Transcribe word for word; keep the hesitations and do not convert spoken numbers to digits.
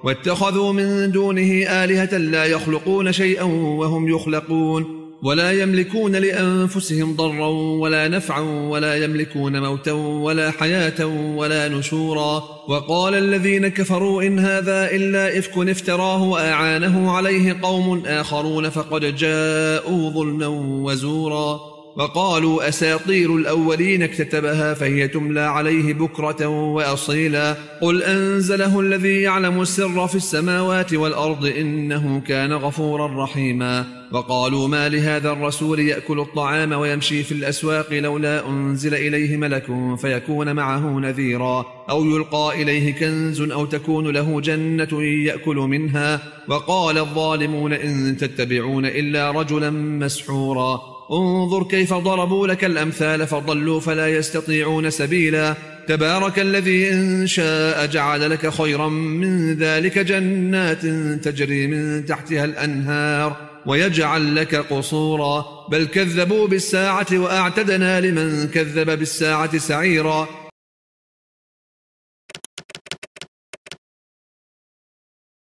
واتخذوا من دونه آلهة لا يخلقون شيئا وهم يخلقون ولا يملكون لأنفسهم ضرا ولا نفعا ولا يملكون موتا ولا حياة ولا نشورا. وقال الذين كفروا إن هذا إلا إفك افتراه وأعانه عليه قوم آخرون فقد جاءوا ظلما وزورا. وقالوا أساطير الأولين اكتتبها فهي تملى عليه بكرة وأصيلا. قل أنزله الذي يعلم السر في السماوات والأرض إنه كان غفورا رحيما. وقالوا ما لهذا الرسول يأكل الطعام ويمشي في الأسواق لولا أنزل إليه ملك فيكون معه نذيرا أو يلقى إليه كنز أو تكون له جنة يأكل منها. وقال الظالمون إن تتبعون إلا رجلا مسحورا. انظر كيف ضربوا لك الأمثال فضلوا فلا يستطيعون سبيلا. تبارك الذي إن شاء جعل لك خيرا من ذلك جنات تجري من تحتها الأنهار ويجعل لك قصورا. بل كذبوا بالساعة وأعتدنا لمن كذب بالساعة سعيرا.